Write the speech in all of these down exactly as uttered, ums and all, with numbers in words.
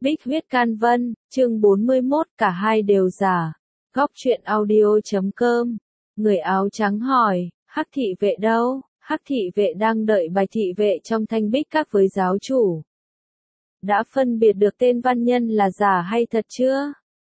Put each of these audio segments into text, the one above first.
Bích huyết can vân, chương bốn mươi mốt, cả hai đều giả. Góc truyện audio chấm com. Người áo trắng hỏi, Hắc thị vệ đâu? Hắc thị vệ đang đợi Bạch thị vệ trong thanh bích các với giáo chủ. Đã phân biệt được tên văn nhân là giả hay thật chưa?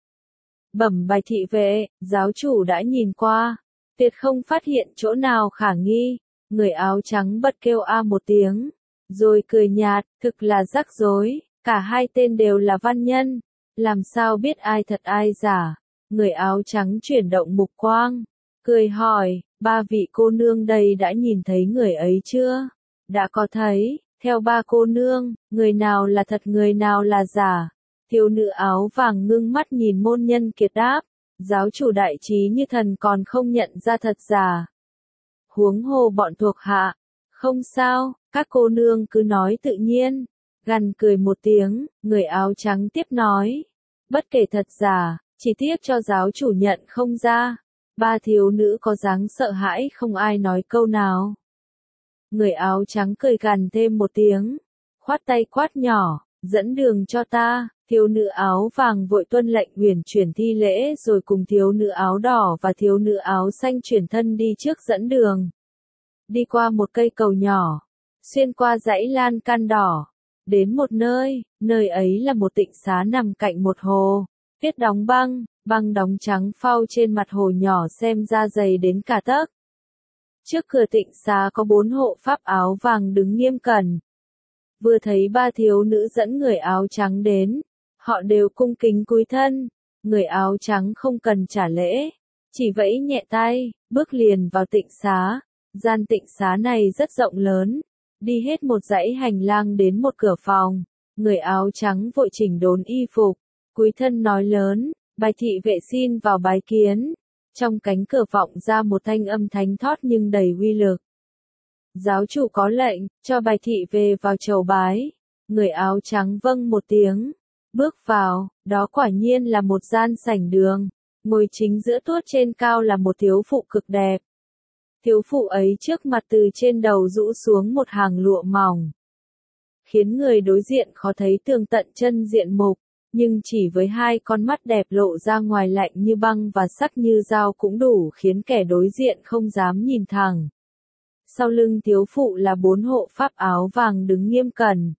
Bẩm Bạch thị vệ, giáo chủ đã nhìn qua, tuyệt không phát hiện chỗ nào khả nghi. Người áo trắng bật kêu a một tiếng, rồi cười nhạt, thực là rắc rối. Cả hai tên đều là văn nhân, làm sao biết ai thật ai giả? Người áo trắng chuyển động mục quang, cười hỏi, ba vị cô nương đây đã nhìn thấy người ấy chưa? Đã có thấy, theo ba cô nương, người nào là thật người nào là giả? Thiếu nữ áo vàng ngưng mắt nhìn môn nhân kiệt đáp, giáo chủ đại trí như thần còn không nhận ra thật giả. Huống hồ bọn thuộc hạ, không sao, các cô nương cứ nói tự nhiên. Gằn cười một tiếng, người áo trắng tiếp nói, bất kể thật giả, chỉ tiếc cho giáo chủ nhận không ra. Ba thiếu nữ có dáng sợ hãi không ai nói câu nào. Người áo trắng cười gằn thêm một tiếng, khoát tay quát nhỏ, dẫn đường cho ta. Thiếu nữ áo vàng vội tuân lệnh huyền chuyển thi lễ rồi cùng thiếu nữ áo đỏ và thiếu nữ áo xanh chuyển thân đi trước dẫn đường. Đi qua một cây cầu nhỏ, xuyên qua dãy lan can đỏ. Đến một nơi, nơi ấy là một tịnh xá nằm cạnh một hồ, tuyết đóng băng, băng đóng trắng phau trên mặt hồ nhỏ xem ra dày đến cả tấc. Trước cửa tịnh xá có bốn hộ pháp áo vàng đứng nghiêm cẩn. Vừa thấy ba thiếu nữ dẫn người áo trắng đến, họ đều cung kính cúi thân, người áo trắng không cần trả lễ, chỉ vẫy nhẹ tay, bước liền vào tịnh xá. Gian tịnh xá này rất rộng lớn. Đi hết một dãy hành lang đến một cửa phòng, người áo trắng vội chỉnh đốn y phục, cúi thân nói lớn, Bạch thị vệ xin vào bái kiến. Trong cánh cửa vọng ra một thanh âm thánh thót nhưng đầy uy lực. Giáo chủ có lệnh, cho Bạch thị vệ vào chầu bái. Người áo trắng vâng một tiếng, bước vào, đó quả nhiên là một gian sảnh đường, ngồi chính giữa tuốt trên cao là một thiếu phụ cực đẹp. Thiếu phụ ấy trước mặt từ trên đầu rũ xuống một hàng lụa mỏng, khiến người đối diện khó thấy tường tận chân diện mục, nhưng chỉ với hai con mắt đẹp lộ ra ngoài lạnh như băng và sắc như dao cũng đủ khiến kẻ đối diện không dám nhìn thẳng. Sau lưng thiếu phụ là bốn hộ pháp áo vàng đứng nghiêm cẩn.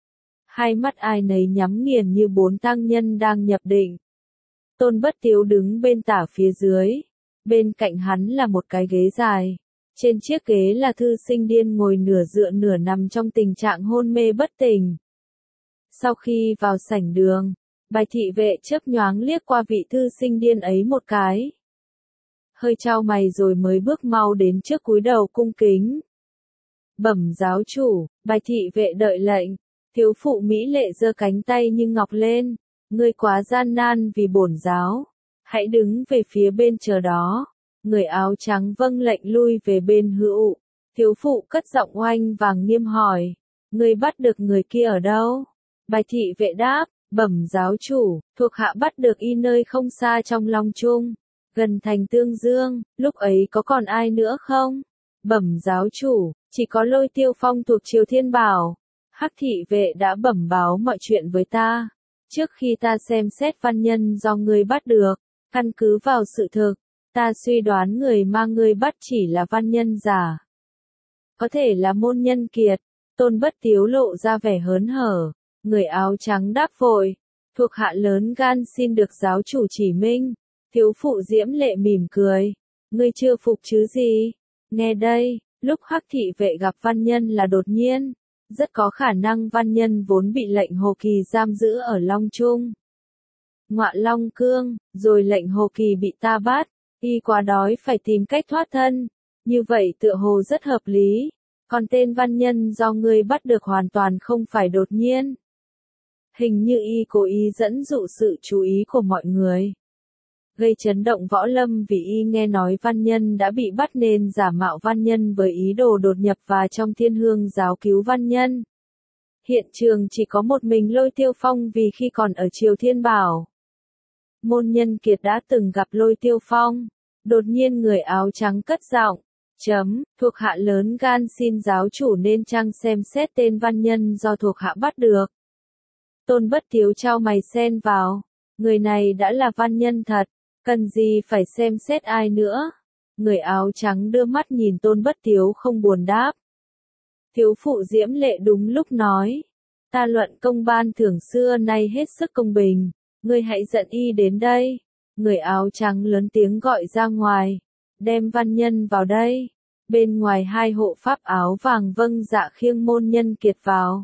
Hai mắt ai nấy nhắm nghiền như bốn tăng nhân đang nhập định. Tôn Bất Tiếu đứng bên tả phía dưới. Bên cạnh hắn là một cái ghế dài. Trên chiếc ghế là thư sinh điên ngồi nửa dựa nửa nằm trong tình trạng hôn mê bất tỉnh. Sau khi vào sảnh đường, Bạch thị vệ chớp nhoáng liếc qua vị thư sinh điên ấy một cái. Hơi chau mày rồi mới bước mau đến trước cúi đầu cung kính. Bẩm giáo chủ, Bạch thị vệ đợi lệnh. Thiếu phụ mỹ lệ giơ cánh tay như ngọc lên. Ngươi quá gian nan vì bổn giáo. Hãy đứng về phía bên chờ đó. Người áo trắng vâng lệnh lui về bên hữu. Thiếu phụ cất giọng oanh vàng nghiêm hỏi. Ngươi bắt được người kia ở đâu? Bạch thị vệ đáp, bẩm giáo chủ, thuộc hạ bắt được y nơi không xa trong Long Trung, gần thành Tương Dương. Lúc ấy có còn ai nữa không? Bẩm giáo chủ, chỉ có Lôi Tiêu Phong thuộc Triều Thiên Bảo. Hắc thị vệ đã bẩm báo mọi chuyện với ta. Trước khi ta xem xét văn nhân do ngươi bắt được, căn cứ vào sự thực, ta suy đoán người mà ngươi bắt chỉ là văn nhân giả. Có thể là môn nhân kiệt. Tôn Bất Tiếu lộ ra vẻ hớn hở. Người áo trắng đáp vội. Thuộc hạ lớn gan xin được giáo chủ chỉ minh. Thiếu phụ diễm lệ mỉm cười. Ngươi chưa phục chứ gì? Nghe đây, lúc Hắc thị vệ gặp văn nhân là đột nhiên. Rất có khả năng văn nhân vốn bị lệnh Hồ Kỳ giam giữ ở Long Trung. Ngọa Long Cương, rồi lệnh Hồ Kỳ bị ta bắt, y quá đói phải tìm cách thoát thân. Như vậy tựa hồ rất hợp lý. Còn tên văn nhân do ngươi bắt được hoàn toàn không phải đột nhiên. Hình như y cố ý dẫn dụ sự chú ý của mọi người. Gây chấn động võ lâm vì y nghe nói văn nhân đã bị bắt nên giả mạo văn nhân với ý đồ đột nhập vào trong Thiên Hương giáo cứu văn nhân. Hiện trường chỉ có một mình Lôi Tiêu Phong vì khi còn ở Triều Thiên Bảo. Môn nhân kiệt đã từng gặp Lôi Tiêu Phong. Đột nhiên người áo trắng cất giọng. Chấm, thuộc hạ lớn gan xin giáo chủ nên chăng xem xét tên văn nhân do thuộc hạ bắt được. Tôn Bất Tiếu chau mày xen vào. Người này đã là văn nhân thật, cần gì phải xem xét ai nữa. Người áo trắng đưa mắt nhìn Tôn Bất Tiếu không buồn đáp. Thiếu phụ Diễm Lệ đúng lúc nói. Ta luận công ban thưởng xưa nay hết sức công bình, ngươi hãy dẫn y đến đây. Người áo trắng lớn tiếng gọi ra ngoài. Đem văn nhân vào đây. Bên ngoài hai hộ pháp áo vàng vâng dạ khiêng môn nhân kiệt vào.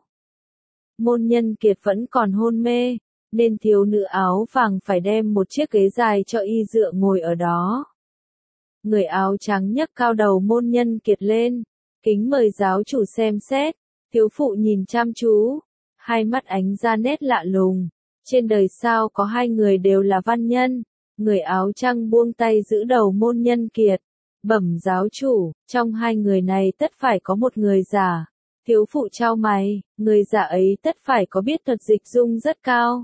Môn nhân kiệt vẫn còn hôn mê, nên thiếu nữ áo vàng phải đem một chiếc ghế dài cho y dựa ngồi ở đó. Người áo trắng nhấc cao đầu môn nhân kiệt lên, kính mời giáo chủ xem xét. Thiếu phụ nhìn chăm chú, hai mắt ánh ra nét lạ lùng. Trên đời sao có hai người đều là văn nhân. Người áo trắng buông tay giữ đầu môn nhân kiệt. Bẩm giáo chủ, trong hai người này tất phải có một người giả. Thiếu phụ chau mày, người giả ấy tất phải có biết thuật dịch dung rất cao.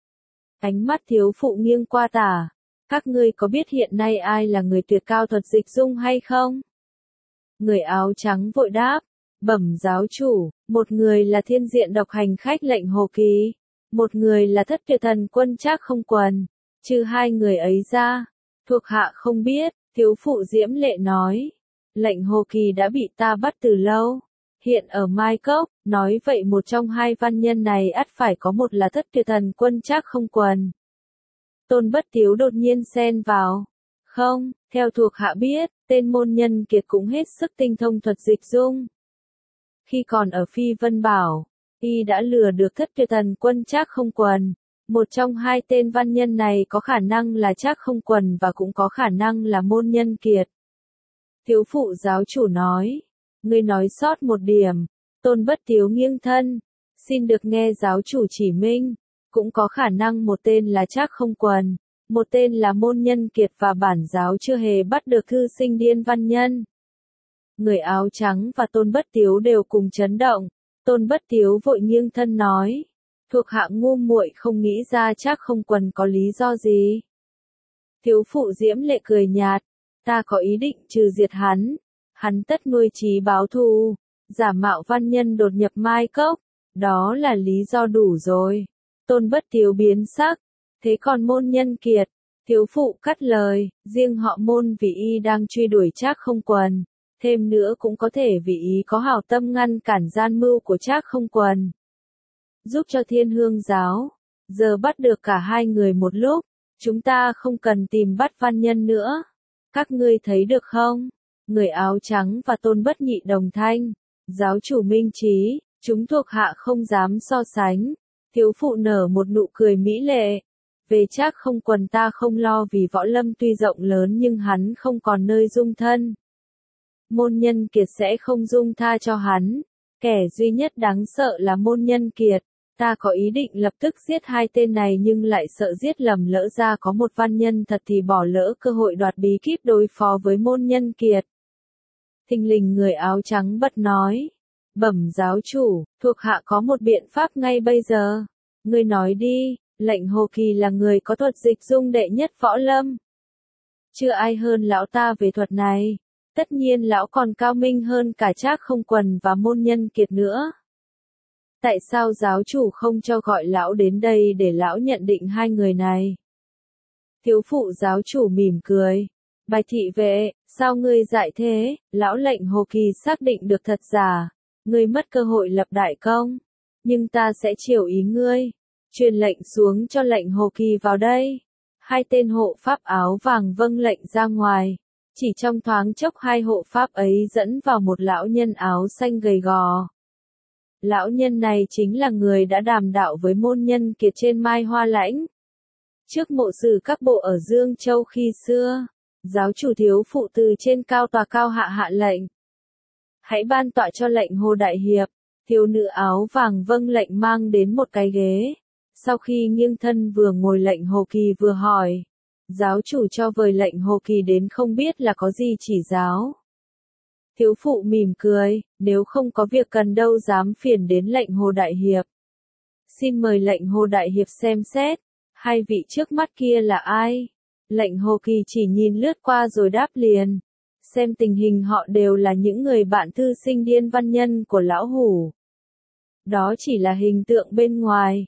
Ánh mắt thiếu phụ nghiêng qua tả. Các ngươi có biết hiện nay ai là người tuyệt cao thuật dịch dung hay không? Người áo trắng vội đáp. Bẩm giáo chủ, một người là thiên diện độc hành khách Lệnh Hồ Kỳ. Một người là thất tuyệt thần quân Trác Không Quần. Trừ hai người ấy ra, thuộc hạ không biết. Thiếu phụ Diễm Lệ nói. Lệnh Hồ Kỳ đã bị ta bắt từ lâu. Hiện ở Mai Cốc, nói vậy một trong hai văn nhân này ắt phải có một là thất tuyệt thần quân Trác Không Quần. Tôn Bất Tiếu đột nhiên xen vào. Không, theo thuộc hạ biết, tên môn nhân kiệt cũng hết sức tinh thông thuật dịch dung. Khi còn ở Phi Vân Bảo, y đã lừa được thất tuyệt thần quân Trác Không Quần. Một trong hai tên văn nhân này có khả năng là Trác Không Quần và cũng có khả năng là môn nhân kiệt. Thiếu phụ giáo chủ nói. Ngươi nói sót một điểm. Tôn Bất Tiếu nghiêng thân. Xin được nghe giáo chủ chỉ minh. Cũng có khả năng một tên là Trác Không Quần. Một tên là môn nhân kiệt và bản giáo chưa hề bắt được thư sinh điên văn nhân. Người áo trắng và Tôn Bất Tiếu đều cùng chấn động. Tôn Bất Tiếu vội nghiêng thân nói. Thuộc hạ ngu muội không nghĩ ra Trác Không Quần có lý do gì. Thiếu phụ Diễm Lệ cười nhạt. Ta có ý định trừ diệt hắn. Hắn tất nuôi chí báo thù. Giả mạo văn nhân đột nhập Mai Cốc. Đó là lý do đủ rồi. Tôn Bất Tiếu biến sắc. Thế còn môn nhân kiệt. Thiếu phụ cắt lời. Riêng họ môn vì y đang truy đuổi Trác Không Quần. Thêm nữa cũng có thể vì ý có hảo tâm ngăn cản gian mưu của Trác Không Quần. Giúp cho Thiên Hương giáo. Giờ bắt được cả hai người một lúc. Chúng ta không cần tìm bắt văn nhân nữa. Các ngươi thấy được không? Người áo trắng và Tôn Bất Nhị đồng thanh. Giáo chủ minh trí, chúng thuộc hạ không dám so sánh. Thiếu phụ nở một nụ cười mỹ lệ. Về Trác Không Quần ta không lo vì võ lâm tuy rộng lớn nhưng hắn không còn nơi dung thân. Môn nhân kiệt sẽ không dung tha cho hắn. Kẻ duy nhất đáng sợ là môn nhân kiệt. Ta có ý định lập tức giết hai tên này nhưng lại sợ giết lầm lỡ ra có một văn nhân thật thì bỏ lỡ cơ hội đoạt bí kíp đối phó với môn nhân kiệt. Thình lình người áo trắng bật nói. Bẩm giáo chủ, thuộc hạ có một biện pháp ngay bây giờ. Ngươi nói đi. Lệnh Hồ Kỳ là người có thuật dịch dung đệ nhất võ lâm. Chưa ai hơn lão ta về thuật này. Tất nhiên lão còn cao minh hơn cả Trác Không Quần và môn nhân kiệt nữa. Tại sao giáo chủ không cho gọi lão đến đây để lão nhận định hai người này? Thiếu phụ giáo chủ mỉm cười. Bạch thị vệ, sao ngươi dại thế? Lão Lệnh Hồ Kỳ xác định được thật giả. Ngươi mất cơ hội lập đại công. Nhưng ta sẽ chiều ý ngươi. Truyền lệnh xuống cho Lệnh Hồ Kỳ vào đây. Hai tên hộ pháp áo vàng vâng lệnh ra ngoài. Chỉ trong thoáng chốc hai hộ pháp ấy dẫn vào một lão nhân áo xanh gầy gò. Lão nhân này chính là người đã đàm đạo với môn nhân kiệt trên Mai Hoa Lãnh. Trước mộ sử các bộ ở Dương Châu khi xưa, giáo chủ thiếu phụ từ trên cao tòa cao hạ hạ lệnh. Hãy ban tọa cho Lệnh Hồ Đại Hiệp. Thiếu nữ áo vàng vâng lệnh mang đến một cái ghế. Sau khi nghiêng thân vừa ngồi Lệnh Hồ Kỳ vừa hỏi. Giáo chủ cho vời Lệnh Hồ Kỳ đến không biết là có gì chỉ giáo. Thiếu phụ mỉm cười, nếu không có việc cần đâu dám phiền đến Lệnh Hồ Đại Hiệp. Xin mời Lệnh Hồ Đại Hiệp xem xét, hai vị trước mắt kia là ai? Lệnh Hồ Kỳ chỉ nhìn lướt qua rồi đáp liền. Xem tình hình họ đều là những người bạn thư sinh điên văn nhân của lão hủ. Đó chỉ là hình tượng bên ngoài.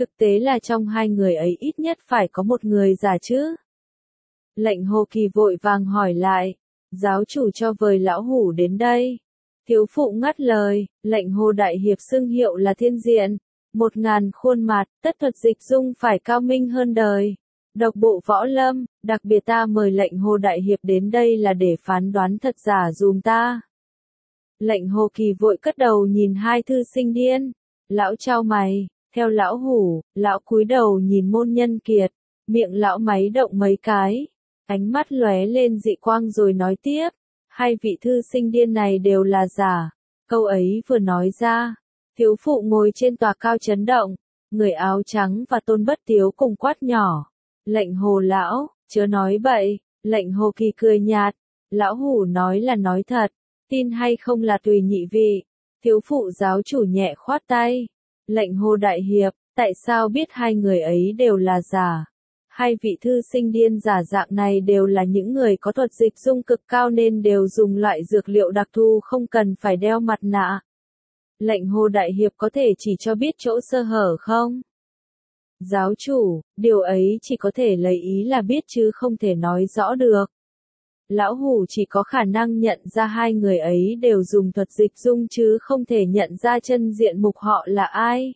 Thực tế là trong hai người ấy ít nhất phải có một người giả chứ. Lệnh Hồ Kỳ vội vàng hỏi lại, giáo chủ cho vời lão hủ đến đây. Thiếu phụ ngắt lời, lệnh Hồ đại hiệp xưng hiệu là thiên diện, một ngàn khuôn mặt, tất thuật dịch dung phải cao minh hơn đời. Độc bộ võ lâm, đặc biệt ta mời lệnh Hồ đại hiệp đến đây là để phán đoán thật giả dùm ta. Lệnh Hồ Kỳ vội cất đầu nhìn hai thư sinh điên, lão chau mày, theo lão hủ, lão cúi đầu nhìn môn nhân kiệt, miệng lão máy động mấy cái, ánh mắt lóe lên dị quang rồi nói tiếp, hai vị thư sinh điên này đều là giả. Câu ấy vừa nói ra, thiếu phụ ngồi trên tòa cao chấn động, người áo trắng và Tôn Bất Tiếu cùng quát nhỏ, lệnh Hồ lão, chớ nói bậy. Lệnh Hồ Kỳ cười nhạt, lão hủ nói là nói thật, tin hay không là tùy nhị vị. Thiếu phụ giáo chủ nhẹ khoát tay, lệnh Hồ đại hiệp, tại sao biết hai người ấy đều là giả? Hai vị thư sinh điên giả dạng này đều là những người có thuật dịch dung cực cao nên đều dùng loại dược liệu đặc thù không cần phải đeo mặt nạ. Lệnh Hồ đại hiệp có thể chỉ cho biết chỗ sơ hở không? Giáo chủ, điều ấy chỉ có thể lấy ý là biết chứ không thể nói rõ được. Lão hủ chỉ có khả năng nhận ra hai người ấy đều dùng thuật dịch dung chứ không thể nhận ra chân diện mục họ là ai.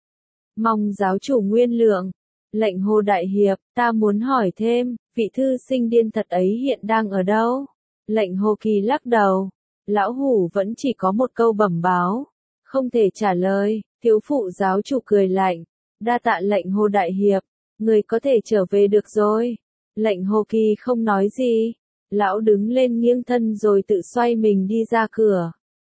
Mong giáo chủ nguyên lượng. Lệnh Hồ đại hiệp, ta muốn hỏi thêm, vị thư sinh điên thật ấy hiện đang ở đâu? Lệnh Hồ Kỳ lắc đầu. Lão hủ vẫn chỉ có một câu bẩm báo, không thể trả lời. Thiếu phụ giáo chủ cười lạnh. Đa tạ lệnh Hồ đại hiệp, người có thể trở về được rồi. Lệnh Hồ Kỳ không nói gì. Lão đứng lên nghiêng thân rồi tự xoay mình đi ra cửa.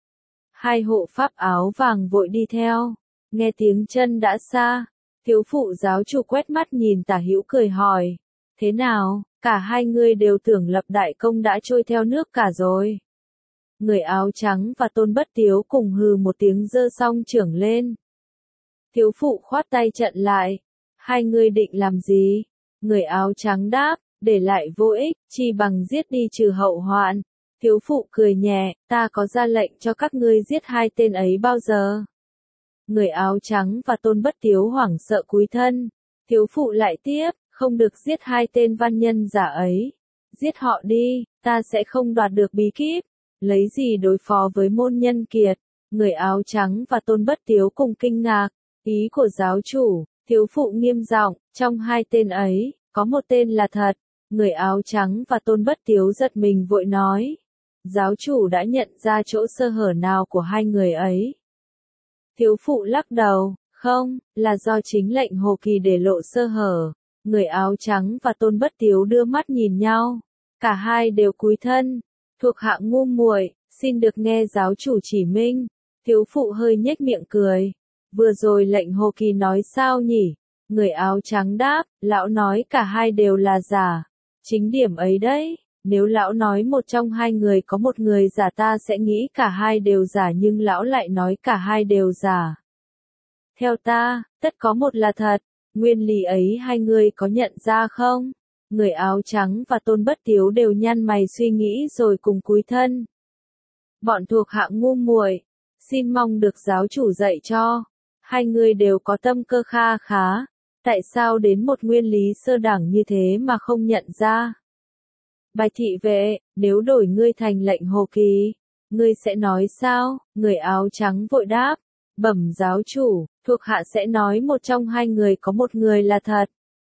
Hai hộ pháp áo vàng vội đi theo. Nghe tiếng chân đã xa. Thiếu phụ giáo chủ quét mắt nhìn Tả Hữu cười hỏi. Thế nào, cả hai người đều tưởng lập đại công đã trôi theo nước cả rồi. Người áo trắng và Tôn Bất Tiếu cùng hừ một tiếng giơ song chưởng lên. Thiếu phụ khoát tay chặn lại. Hai người định làm gì? Người áo trắng đáp, để lại vô ích, chi bằng giết đi trừ hậu hoạn. Thiếu phụ cười nhẹ, ta có ra lệnh cho các ngươi giết hai tên ấy bao giờ? Người áo trắng và Tôn Bất Tiếu hoảng sợ cúi thân. Thiếu phụ lại tiếp, không được giết hai tên văn nhân giả ấy. Giết họ đi, ta sẽ không đoạt được bí kíp. Lấy gì đối phó với môn nhân kiệt? Người áo trắng và Tôn Bất Tiếu cùng kinh ngạc. Ý của giáo chủ, thiếu phụ nghiêm giọng, trong hai tên ấy, có một tên là thật. Người áo trắng và Tôn Bất Tiếu giật mình vội nói. Giáo chủ đã nhận ra chỗ sơ hở nào của hai người ấy? Thiếu phụ lắc đầu, không, là do chính lệnh Hồ Kỳ để lộ sơ hở. Người áo trắng và Tôn Bất Tiếu đưa mắt nhìn nhau. Cả hai đều cúi thân. Thuộc hạ ngu muội, xin được nghe giáo chủ chỉ minh. Thiếu phụ hơi nhếch miệng cười. Vừa rồi lệnh Hồ Kỳ nói sao nhỉ? Người áo trắng đáp, lão nói cả hai đều là giả. Chính điểm ấy đấy, nếu lão nói một trong hai người có một người giả ta sẽ nghĩ cả hai đều giả nhưng lão lại nói cả hai đều giả. Theo ta, tất có một là thật, nguyên lý ấy hai người có nhận ra không? Người áo trắng và Tôn Bất Tiếu đều nhăn mày suy nghĩ rồi cùng cúi thân. Bọn thuộc hạ ngu muội, xin mong được giáo chủ dạy cho. Hai người đều có tâm cơ kha khá. Tại sao đến một nguyên lý sơ đẳng như thế mà không nhận ra? Bạch thị vệ, nếu đổi ngươi thành lệnh Hồ Kỳ, ngươi sẽ nói sao? Người áo trắng vội đáp. Bẩm giáo chủ, thuộc hạ sẽ nói một trong hai người có một người là thật.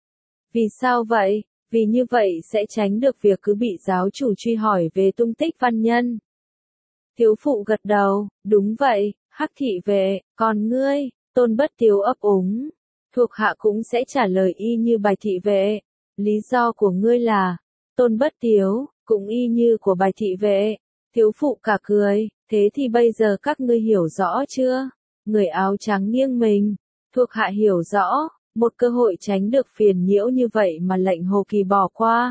Vì sao vậy? Vì như vậy sẽ tránh được việc cứ bị giáo chủ truy hỏi về tung tích văn nhân. Thiếu phụ gật đầu, đúng vậy, Hắc thị vệ, còn ngươi? Tôn Bất Tiếu ấp úng. Thuộc hạ cũng sẽ trả lời y như Bạch thị vệ. Lý do của ngươi là? Tôn Bất Tiếu, cũng y như của Bạch thị vệ. Thiếu phụ cả cười, thế thì bây giờ các ngươi hiểu rõ chưa? Người áo trắng nghiêng mình. Thuộc hạ hiểu rõ, một cơ hội tránh được phiền nhiễu như vậy mà lệnh Hồ Kỳ bỏ qua.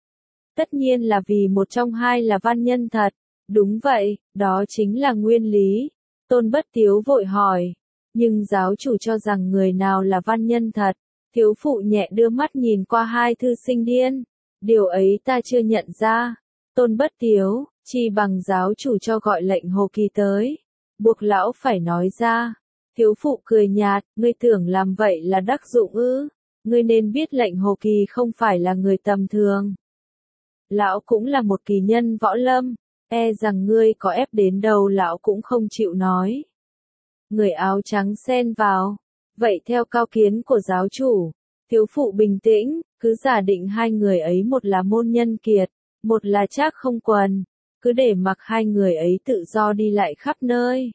Tất nhiên là vì một trong hai là văn nhân thật. Đúng vậy, đó chính là nguyên lý. Tôn Bất Tiếu vội hỏi. Nhưng giáo chủ cho rằng người nào là văn nhân thật? Thiếu phụ nhẹ đưa mắt nhìn qua hai thư sinh điên. Điều ấy ta chưa nhận ra. Tôn Bất Tiếu, chi bằng giáo chủ cho gọi lệnh Hồ Kỳ tới. Buộc lão phải nói ra. Thiếu phụ cười nhạt, ngươi tưởng làm vậy là đắc dụng ư? Ngươi nên biết lệnh Hồ Kỳ không phải là người tầm thường. Lão cũng là một kỳ nhân võ lâm, e rằng ngươi có ép đến đâu lão cũng không chịu nói. Người áo trắng xen vào, vậy theo cao kiến của giáo chủ, thiếu phụ bình tĩnh, cứ giả định hai người ấy một là môn nhân kiệt, một là Trác Không Quần, cứ để mặc hai người ấy tự do đi lại khắp nơi.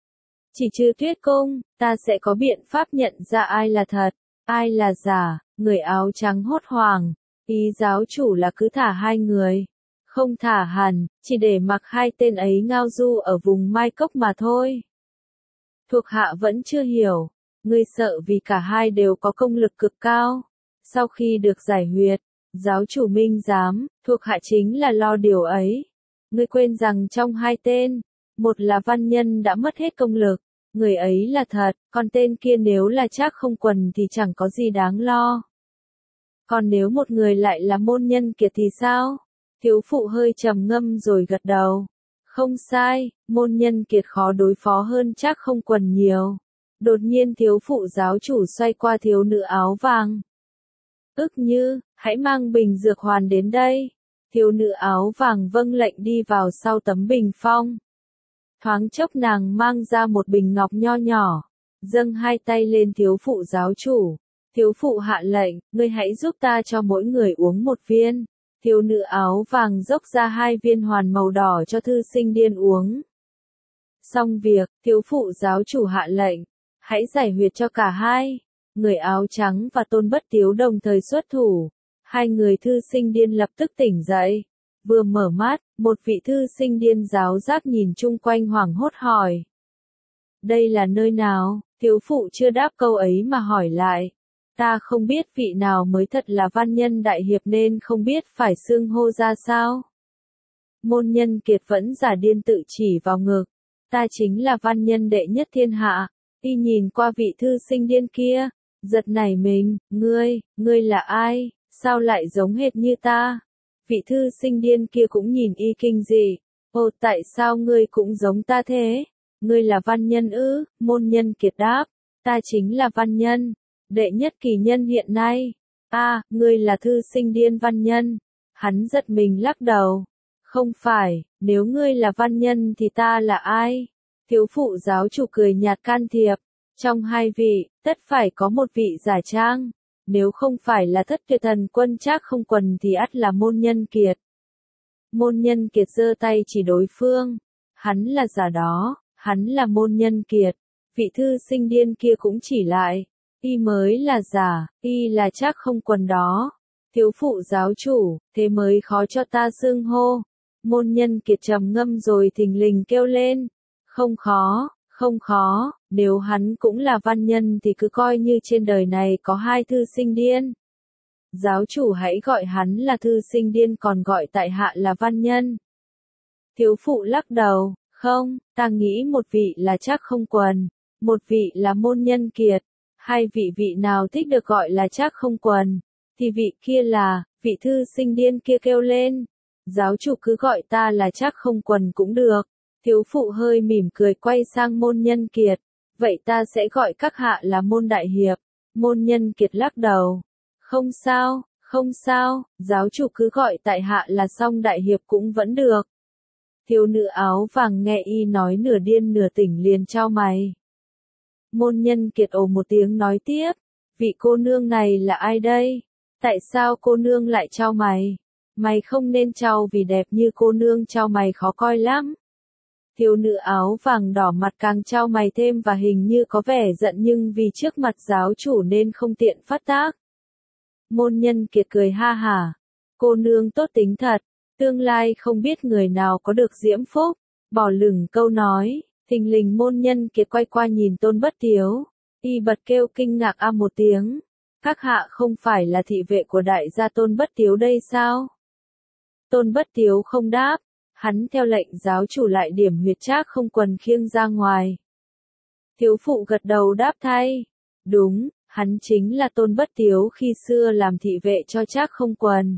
Chỉ trừ Tuyết Cung, ta sẽ có biện pháp nhận ra ai là thật, ai là giả. Người áo trắng hốt hoảng, ý giáo chủ là cứ thả hai người, không thả hẳn, chỉ để mặc hai tên ấy ngao du ở vùng Mai Cốc mà thôi. Thuộc hạ vẫn chưa hiểu, ngươi sợ vì cả hai đều có công lực cực cao. Sau khi được giải huyệt, giáo chủ minh giám, thuộc hạ chính là lo điều ấy. Ngươi quên rằng trong hai tên, một là văn nhân đã mất hết công lực, người ấy là thật, còn tên kia nếu là Trác Không Quần thì chẳng có gì đáng lo. Còn nếu một người lại là môn nhân kiệt thì sao? Thiếu phụ hơi trầm ngâm rồi gật đầu. Không sai, môn nhân kiệt khó đối phó hơn Trác Không Quần nhiều. Đột nhiên thiếu phụ giáo chủ xoay qua thiếu nữ áo vàng. Ức Như, hãy mang bình dược hoàn đến đây. Thiếu nữ áo vàng vâng lệnh đi vào sau tấm bình phong. Thoáng chốc nàng mang ra một bình ngọc nho nhỏ, dâng hai tay lên thiếu phụ giáo chủ. Thiếu phụ hạ lệnh, ngươi hãy giúp ta cho mỗi người uống một viên. Thiếu nữ áo vàng dốc ra hai viên hoàn màu đỏ cho thư sinh điên uống. Xong việc, thiếu phụ giáo chủ hạ lệnh, hãy giải huyệt cho cả hai. Người áo trắng và Tôn Bất Tiếu đồng thời xuất thủ. Hai người thư sinh điên lập tức tỉnh dậy. Vừa mở mắt, một vị thư sinh điên giáo giác nhìn chung quanh hoảng hốt hỏi. Đây là nơi nào? Thiếu phụ chưa đáp câu ấy mà hỏi lại. Ta không biết vị nào mới thật là văn nhân đại hiệp nên không biết phải xưng hô ra sao. Môn nhân kiệt vẫn giả điên tự chỉ vào ngực. Ta chính là văn nhân đệ nhất thiên hạ. Y nhìn qua vị thư sinh điên kia, giật nảy mình, ngươi, ngươi là ai, sao lại giống hệt như ta? Vị thư sinh điên kia cũng nhìn y kinh dị. Ồ, tại sao ngươi cũng giống ta thế? Ngươi là văn nhân ư? Môn nhân kiệt đáp. Ta chính là văn nhân, đệ nhất kỳ nhân hiện nay. A, à, ngươi là thư sinh điên văn nhân. Hắn giật mình lắc đầu. Không phải, nếu ngươi là văn nhân thì ta là ai? Thiếu phụ giáo chủ cười nhạt can thiệp. Trong hai vị, tất phải có một vị giả trang. Nếu không phải là Thất Tuyệt Thần Quân Trác Không Quần thì ắt là môn nhân kiệt. Môn nhân kiệt giơ tay chỉ đối phương. Hắn là giả đó, hắn là môn nhân kiệt. Vị thư sinh điên kia cũng chỉ lại. Y mới là giả, y là Trác Không Quần đó. Thiếu phụ giáo chủ, thế mới khó cho ta xưng hô. Môn nhân kiệt trầm ngâm rồi thình lình kêu lên. Không khó, không khó, nếu hắn cũng là văn nhân thì cứ coi như trên đời này có hai thư sinh điên. Giáo chủ hãy gọi hắn là thư sinh điên còn gọi tại hạ là văn nhân. Thiếu phụ lắc đầu, không, ta nghĩ một vị là Trác Không Quần, một vị là môn nhân kiệt. Hai vị vị nào thích được gọi là Trác Không Quần, thì vị kia là, vị thư sinh điên kia kêu lên. Giáo chủ cứ gọi ta là Trác Không Quần cũng được. Thiếu phụ hơi mỉm cười quay sang môn nhân kiệt. Vậy ta sẽ gọi các hạ là môn đại hiệp. Môn nhân kiệt lắc đầu. Không sao, không sao, giáo chủ cứ gọi tại hạ là Song đại hiệp cũng vẫn được. Thiếu nữ áo vàng nghe y nói nửa điên nửa tỉnh liền chau mày. Môn nhân kiệt ồ một tiếng nói tiếp. Vị cô nương này là ai đây? Tại sao cô nương lại chau mày? Mày không nên chau vì đẹp như cô nương chau mày khó coi lắm. Thiếu nữ áo vàng đỏ mặt càng chau mày thêm và hình như có vẻ giận nhưng vì trước mặt giáo chủ nên không tiện phát tác. Môn nhân kiệt cười ha hả. Cô nương tốt tính thật, tương lai không biết người nào có được diễm phúc. Bỏ lửng câu nói, thình lình môn nhân kiệt quay qua nhìn Tôn Bất Tiếu. Y bật kêu kinh ngạc a một tiếng. Các hạ không phải là thị vệ của đại gia Tôn Bất Tiếu đây sao? Tôn Bất Tiếu không đáp. Hắn theo lệnh giáo chủ lại điểm huyệt Trác Không Quần khiêng ra ngoài. Thiếu phụ gật đầu đáp thay. Đúng, hắn chính là Tôn Bất Tiếu khi xưa làm thị vệ cho Trác Không Quần.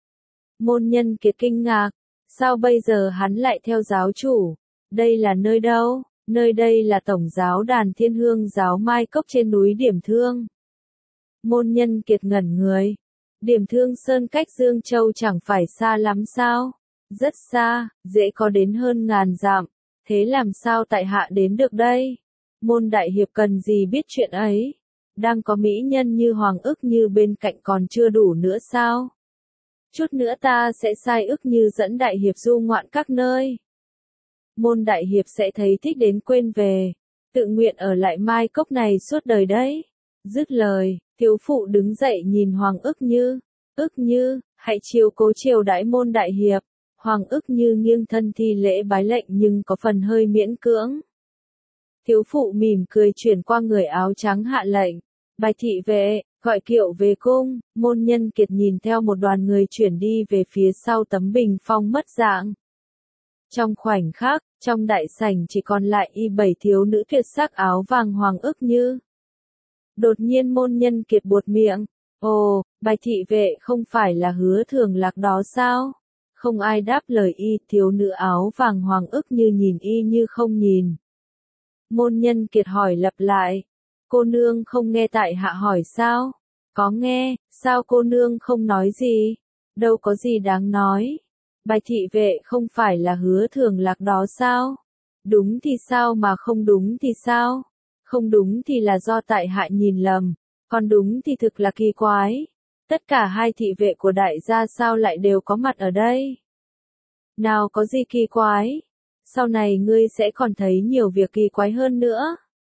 Môn nhân kiệt kinh ngạc. Sao bây giờ hắn lại theo giáo chủ? Đây là nơi đâu? Nơi đây là tổng giáo đàn Thiên Hương giáo Mai Cốc trên núi Điểm Thương. Môn Nhân Kiệt ngẩn người. Điểm Thương Sơn cách Dương Châu chẳng phải xa lắm sao? Rất xa, dễ có đến hơn ngàn dặm. Thế làm sao tại hạ đến được đây? Môn đại hiệp cần gì biết chuyện ấy? Đang có mỹ nhân như Hoàng Ức Như bên cạnh còn chưa đủ nữa sao? Chút nữa ta sẽ sai Ức Như dẫn đại hiệp du ngoạn các nơi. Môn đại hiệp sẽ thấy thích đến quên về, tự nguyện ở lại Mai Cốc này suốt đời đấy. Dứt lời, thiếu phụ đứng dậy nhìn Hoàng Ức Như. Ức Như, hãy chiều cố chiều đãi môn đại hiệp. Hoàng Ức Như nghiêng thân thi lễ bái lệnh nhưng có phần hơi miễn cưỡng. Thiếu phụ mỉm cười chuyển qua người áo trắng hạ lệnh. Bạch thị vệ, gọi kiệu về cung. Môn Nhân Kiệt nhìn theo một đoàn người chuyển đi về phía sau tấm bình phong mất dạng. Trong khoảnh khắc, trong đại sảnh chỉ còn lại y bảy thiếu nữ tuyệt sắc áo vàng Hoàng Ức Như. Đột nhiên Môn Nhân Kiệt buột miệng. Ồ, Bạch thị vệ không phải là Hứa Thường Lạc đó sao? Không ai đáp lời y, thiếu nữ áo vàng Hoàng Ức Như nhìn y như không nhìn. Môn Nhân Kiệt hỏi lặp lại. Cô nương không nghe tại hạ hỏi sao? Có nghe, sao cô nương không nói gì? Đâu có gì đáng nói. Bạch thị vệ không phải là Hứa Thường Lạc đó sao? Đúng thì sao mà không đúng thì sao? Không đúng thì là do tại hạ nhìn lầm, còn đúng thì thực là kỳ quái. Tất cả hai thị vệ của đại gia sao lại đều có mặt ở đây? Nào có gì kỳ quái? Sau này ngươi sẽ còn thấy nhiều việc kỳ quái hơn nữa.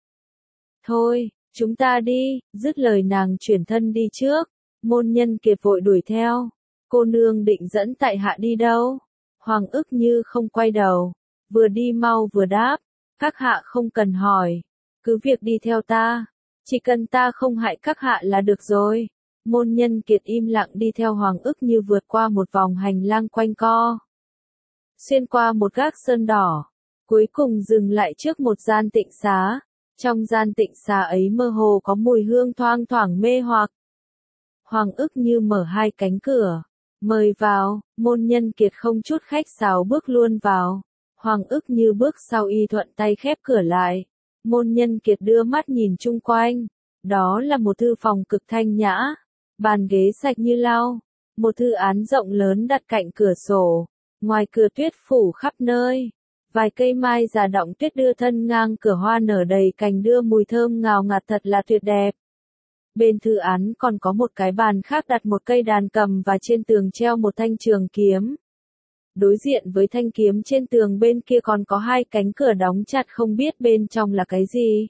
Thôi, chúng ta đi, dứt lời nàng chuyển thân đi trước. Môn Nhân Kiệt vội đuổi theo. Cô nương định dẫn tại hạ đi đâu? Hoàng Ức Như không quay đầu, vừa đi mau vừa đáp. Các hạ không cần hỏi, cứ việc đi theo ta. Chỉ cần ta không hại các hạ là được rồi. Môn Nhân Kiệt im lặng đi theo Hoàng Ức Như vượt qua một vòng hành lang quanh co. Xuyên qua một gác sơn đỏ. Cuối cùng dừng lại trước một gian tịnh xá. Trong gian tịnh xá ấy mơ hồ có mùi hương thoang thoảng mê hoặc. Hoàng Ức Như mở hai cánh cửa. Mời vào, Môn Nhân Kiệt không chút khách sáo bước luôn vào. Hoàng Ức Như bước sau y thuận tay khép cửa lại. Môn Nhân Kiệt đưa mắt nhìn chung quanh. Đó là một thư phòng cực thanh nhã. Bàn ghế sạch như lau. Một thư án rộng lớn đặt cạnh cửa sổ. Ngoài cửa tuyết phủ khắp nơi. Vài cây mai già đọng tuyết đưa thân ngang cửa hoa nở đầy cành đưa mùi thơm ngào ngạt thật là tuyệt đẹp. Bên thư án còn có một cái bàn khác đặt một cây đàn cầm và trên tường treo một thanh trường kiếm. Đối diện với thanh kiếm trên tường bên kia còn có hai cánh cửa đóng chặt không biết bên trong là cái gì.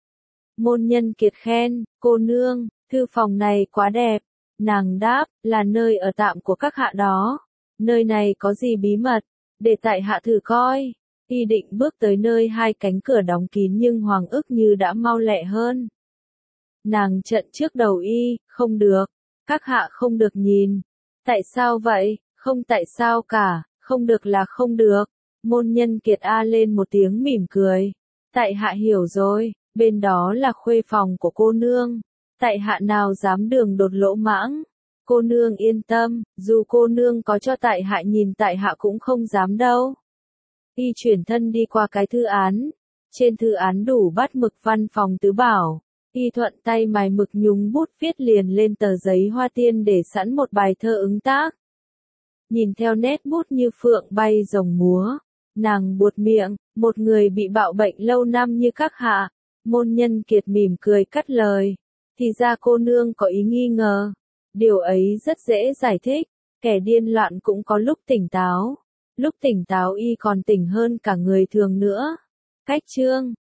Môn Nhân Kiệt khen, cô nương, thư phòng này quá đẹp. Nàng đáp, là nơi ở tạm của các hạ đó. Nơi này có gì bí mật, để tại hạ thử coi. Y định bước tới nơi hai cánh cửa đóng kín nhưng Hoàng Ức Như đã mau lẹ hơn. Nàng chặn trước đầu y, không được, các hạ không được nhìn. Tại sao vậy? Không tại sao cả, không được là không được. Môn Nhân Kiệt a lên một tiếng mỉm cười. Tại hạ hiểu rồi, bên đó là khuê phòng của cô nương. Tại hạ nào dám đường đột lỗ mãng. Cô nương yên tâm, dù cô nương có cho tại hạ nhìn tại hạ cũng không dám đâu. Y chuyển thân đi qua cái thư án. Trên thư án đủ bắt mực văn phòng tứ bảo. Y thuận tay mài mực nhúng bút viết liền lên tờ giấy hoa tiên để sẵn một bài thơ ứng tác. Nhìn theo nét bút như phượng bay rồng múa. Nàng buột miệng, một người bị bạo bệnh lâu năm như các hạ. Môn Nhân Kiệt mỉm cười cắt lời. Thì ra cô nương có ý nghi ngờ. Điều ấy rất dễ giải thích. Kẻ điên loạn cũng có lúc tỉnh táo. Lúc tỉnh táo y còn tỉnh hơn cả người thường nữa. Cách chương